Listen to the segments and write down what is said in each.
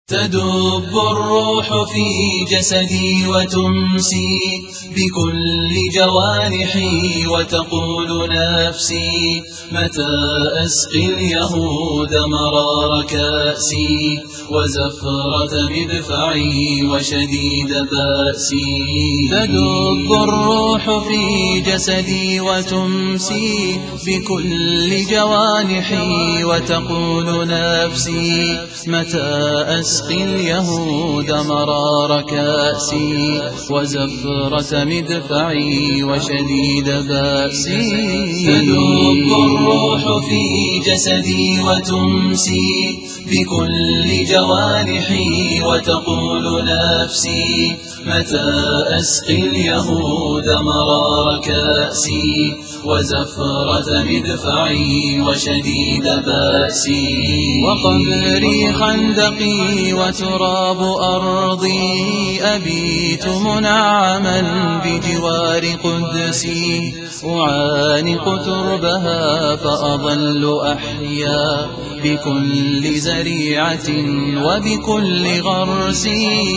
تدب الروح في جسدي وتمسي بكل جوانحي وتقول نفسي متى أسقي اليهود مرار كأسي وزفرة مدفعي وشديد بأسي. تدب الروح في جسدي وتمسي بكل جوانحي وتقول نفسي متى أسقي اليهود مرار كأسي وزفرة مدفعي وشديد بأسي. تدب الروح في جسدي وتمسي بكل جوانحي وتقول نفسي متى أسقي اليهود مرار كأسي وزفرة مدفعي وشديد بأسي. وقبري خندقي وتراب أرضي أبيت منعما بجوار قدسي أعانق تربها فأظل أحيا بكل زريعة وبكل غرس.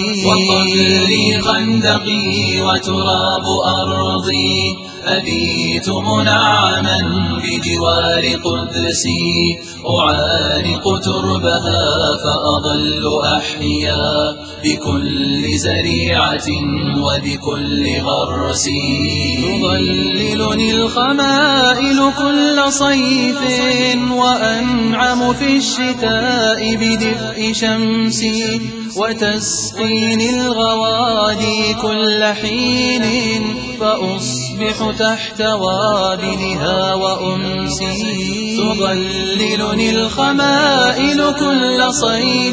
وقبري خندقي وتراب أرضي أبيت منعما بجوار قدسي أعانق تربها فأظل أحيا بكل زريعة وبكل غرس. تظللني الخمائل كل صيف وأنعم في الشتاء بدفء شمسي وتسقيني الغوادي كل حين فأصبح تحت وابلها وأمسي. تظللني الخمائل كل صيف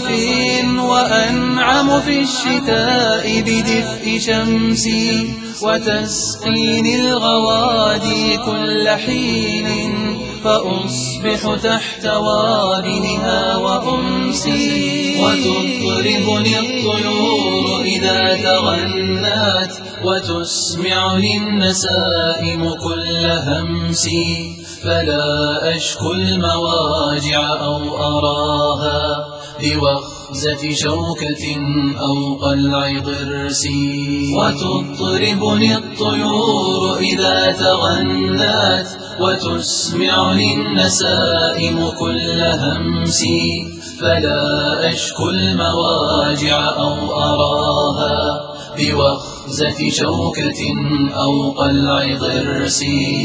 وأنعم في الشتاء بدفء شمسي وتسقيني الغوادي كل حين فأصبح تحت وابلها وأمسي. وتطربني الطيور إذا تغنت وتسمعني النسائم كل همسي فلا أشكو المواجع أو أراها بوخزة شوكة أو قلع ضرس. وتطربني الطيور إذا تغنت وتسمعني النسائم كل همسي فلا أشكو المواجع أو أراها بوخزة شوكة أو قلع ضرس.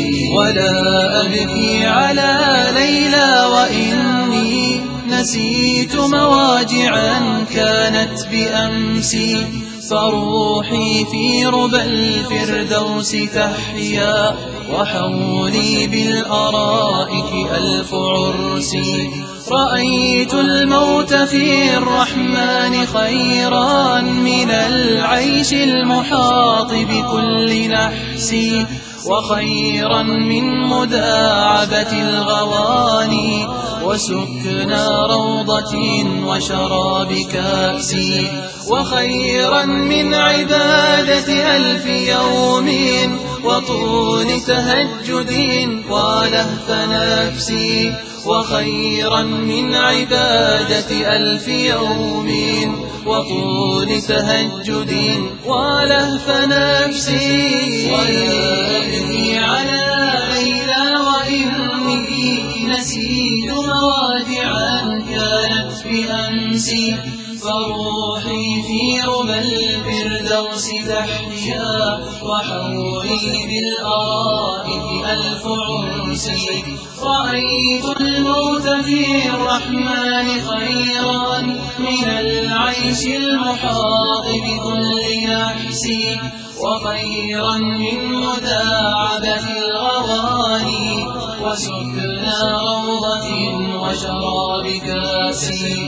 ولا أبكي على ليلى وإني نسيت مواجعا كانت بأمسي فروحي في ربى الفردوس تحيا وحولي بالأرائك ألف عرس. رأيت الموت في الرحمن خيرا من العيش المحاط بكل نحس وخيرا من مداعبة الغواني وسكنى روضة وشراب كأس وخيرا من عبادة 1000 يوم وطول تهجد ولهف نفسي وخيرا من عبادة 1000 يوم وطول تهجد ولهف نفسي. ولا أبكي على ليلى وإني نسيت مواجعا كانت بأمسي فروحي في ربى الفردوس تحيا وحولي بالأرائك ألف عرس. رأيت الموت في الرحمن خيرا من العيش المحاط بكل نحس وخيرا من مداعبة الغواني وسكنى روضة وشراب كأس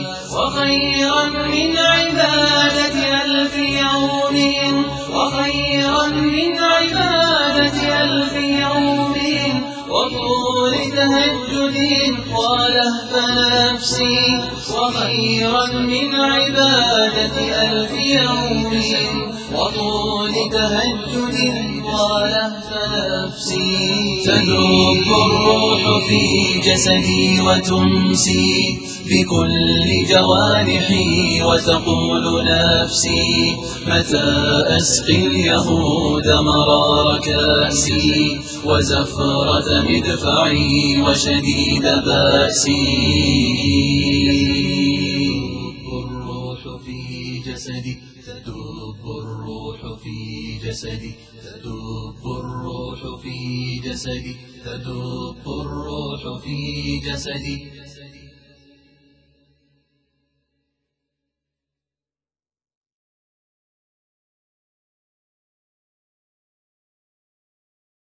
وخيرا من عبادة 1000 يوم وخيرا من عبادة 1000 يوم وطول تهجد ولهف نفسي وخيرا من عبادة 1000 يوم وطول تهجد ولهف نفسي. تدب الروح في جسدي وتمسي بكل جوانحي وتقول نفسي متى أسقي اليهود مرار كأسي وزفرة مدفعي وشديد بأسي. الروح في جسدي تدب الروح في جسدي تدب الروح في جسدي تدب الروح في جسدي